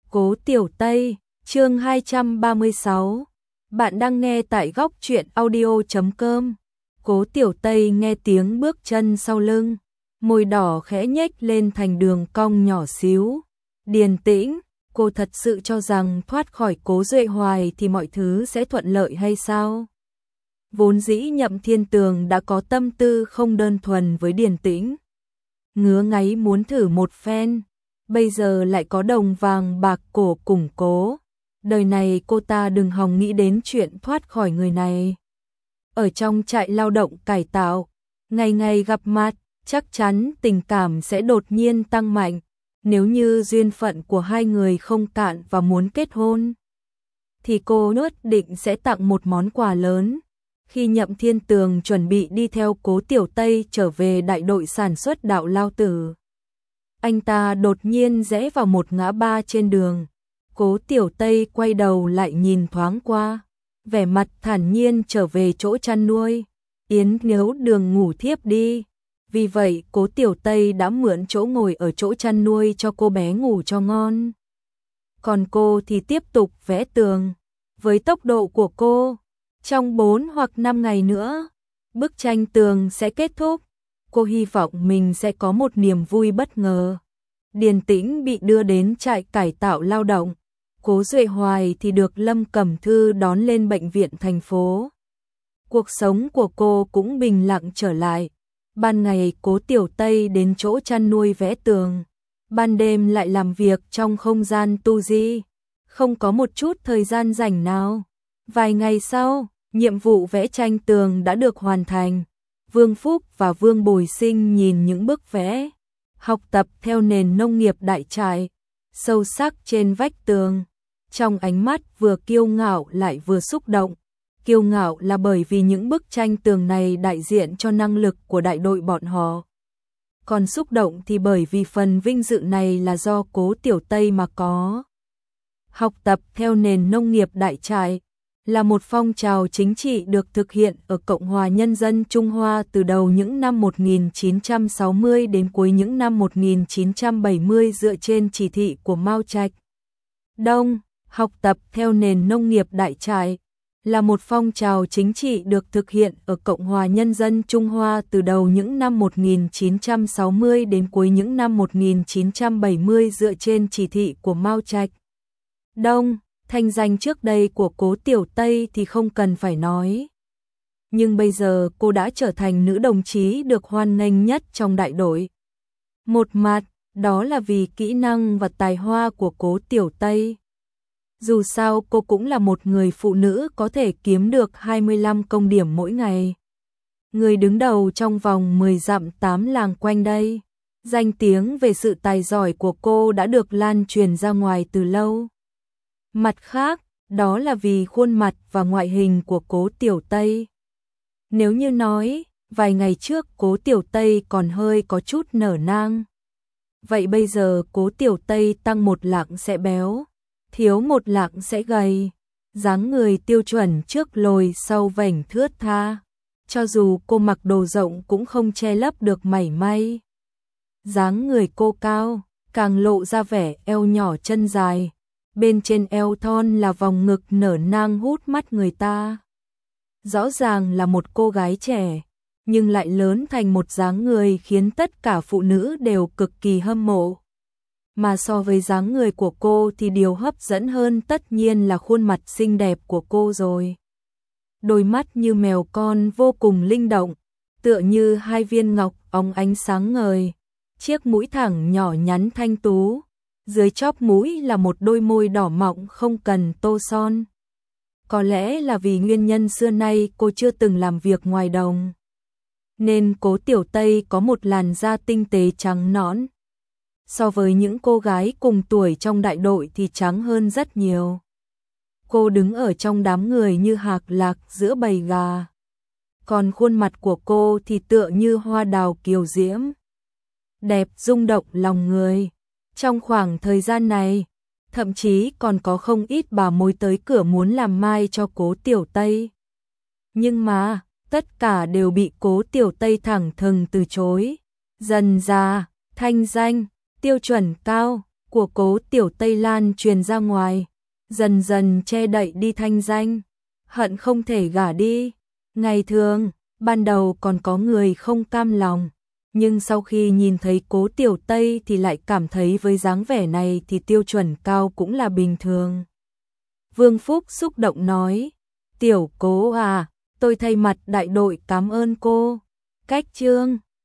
Cố Tiểu Tây, chương 236. Bạn đang nghe tại góc truyện audio.com. Cố Tiểu Tây nghe tiếng bước chân sau lưng, môi đỏ khẽ nhếch lên thành đường cong nhỏ xíu. Điềm tĩnh, cô thật sự cho rằng thoát khỏi Cố Duệ Hoài thì mọi thứ sẽ thuận lợi hay sao? Vốn dĩ Nhậm Thiên Tường đã có tâm tư không đơn thuần với Điềm tĩnh, ngứa ngáy muốn thử một phen. Bây giờ lại có đồng vàng bạc cổ củng cố, đời này cô ta đừng hòng nghĩ đến chuyện thoát khỏi người này. Ở trong trại lao động cải tạo, ngày ngày gặp mặt, chắc chắn tình cảm sẽ đột nhiên tăng mạnh, nếu như duyên phận của hai người không cạn và muốn kết hôn, thì cô nhất định sẽ tặng một món quà lớn. Khi Nhậm Thiên Tường chuẩn bị đi theo Cố Tiểu Tây trở về đại đội sản xuất Đạo Lao Tử, anh ta đột nhiên rẽ vào một ngã ba trên đường. Cố Tiểu Tây quay đầu lại nhìn thoáng qua, vẻ mặt thản nhiên trở về chỗ chăn nuôi. Yến Nếu Đường ngủ thiếp đi, vì vậy Cố Tiểu Tây đã mượn chỗ ngồi ở chỗ chăn nuôi cho cô bé ngủ cho ngon. Còn cô thì tiếp tục vẽ tường. Với tốc độ của cô, trong 4 hoặc 5 ngày nữa, bức tranh tường sẽ kết thúc. Cô hy vọng mình sẽ có một niềm vui bất ngờ. Điền Tĩnh bị đưa đến trại cải tạo lao động, Cố Duệ Hoài thì được Lâm Cẩm Thư đón lên bệnh viện thành phố. Cuộc sống của cô cũng bình lặng trở lại. Ban ngày Cố Tiểu Tây đến chỗ chăn nuôi vẽ tường, ban đêm lại làm việc trong không gian tu di, không có một chút thời gian rảnh nào. Vài ngày sau, nhiệm vụ vẽ tranh tường đã được hoàn thành. Vương Phúc và Vương Bồi Sinh nhìn những bức vẽ, học tập theo nền nông nghiệp đại trại, sâu sắc trên vách tường. Trong ánh mắt vừa kiêu ngạo lại vừa xúc động. Kiêu ngạo là bởi vì những bức tranh tường này đại diện cho năng lực của đại đội bọn họ. Còn xúc động thì bởi vì phần vinh dự này là do Cố Tiểu Tây mà có. Học tập theo nền nông nghiệp đại trại là một phong trào chính trị được thực hiện ở Cộng hòa Nhân dân Trung Hoa từ đầu những năm 1960 đến cuối những năm 1970 dựa trên chỉ thị của Mao Trạch Đông. Học tập theo nền nông nghiệp đại trại là một phong trào chính trị được thực hiện ở Cộng hòa Nhân dân Trung Hoa từ đầu những năm 1960 đến cuối những năm 1970 dựa trên chỉ thị của Mao Trạch Đông. Thanh danh trước đây của Cố Tiểu Tây thì không cần phải nói. Nhưng bây giờ cô đã trở thành nữ đồng chí được hoan nghênh nhất trong đại đội. Một mặt, đó là vì kỹ năng và tài hoa của Cố Tiểu Tây. Dù sao cô cũng là một người phụ nữ có thể kiếm được 25 công điểm mỗi ngày. Người đứng đầu trong vòng 10 dặm 8 làng quanh đây. Danh tiếng về sự tài giỏi của cô đã được lan truyền ra ngoài từ lâu. Mặt khác, đó là vì khuôn mặt và ngoại hình của Cố Tiểu Tây. Nếu như nói, vài ngày trước Cố Tiểu Tây còn hơi có chút nở nang. Vậy bây giờ Cố Tiểu Tây tăng 1 lạng sẽ béo, thiếu 1 lạng sẽ gầy. Dáng người tiêu chuẩn trước lồi sau vành thướt tha. Cho dù cô mặc đồ rộng cũng không che lấp được mảy may. Dáng người cô cao, càng lộ ra vẻ eo nhỏ chân dài. Bên trên eo thon là vòng ngực nở nang hút mắt người ta. Rõ ràng là một cô gái trẻ, nhưng lại lớn thành một dáng người khiến tất cả phụ nữ đều cực kỳ hâm mộ. Mà so với dáng người của cô thì điều hấp dẫn hơn tất nhiên là khuôn mặt xinh đẹp của cô rồi. Đôi mắt như mèo con vô cùng linh động, tựa như 2 viên ngọc óng ánh sáng ngời. Chiếc mũi thẳng nhỏ nhắn thanh tú. Dưới chóp mũi là một đôi môi đỏ mọng không cần tô son. Có lẽ là vì nguyên nhân xưa nay cô chưa từng làm việc ngoài đồng, nên Cố Tiểu Tây có một làn da tinh tế trắng nõn. So với những cô gái cùng tuổi trong đại đội thì trắng hơn rất nhiều. Cô đứng ở trong đám người như hạc lạc giữa bầy gà. Còn khuôn mặt của cô thì tựa như hoa đào kiều diễm, đẹp rung động lòng người. Trong khoảng thời gian này, thậm chí còn có không ít bà mối tới cửa muốn làm mai cho Cố Tiểu Tây. Nhưng mà, tất cả đều bị Cố Tiểu Tây thẳng thừng từ chối. Dần dà, thanh danh, tiêu chuẩn cao, của Cố Tiểu Tây lan truyền ra ngoài, dần dần che đậy đi thanh danh, hận không thể gả đi. Ngày thường, ban đầu còn có người không cam lòng, nhưng sau khi nhìn thấy Cố Tiểu Tây thì lại cảm thấy với dáng vẻ này thì tiêu chuẩn cao cũng là bình thường. Vương Phúc xúc động nói, Tiểu Cố à, tôi thay mặt đại đội cảm ơn cô. Cách Trương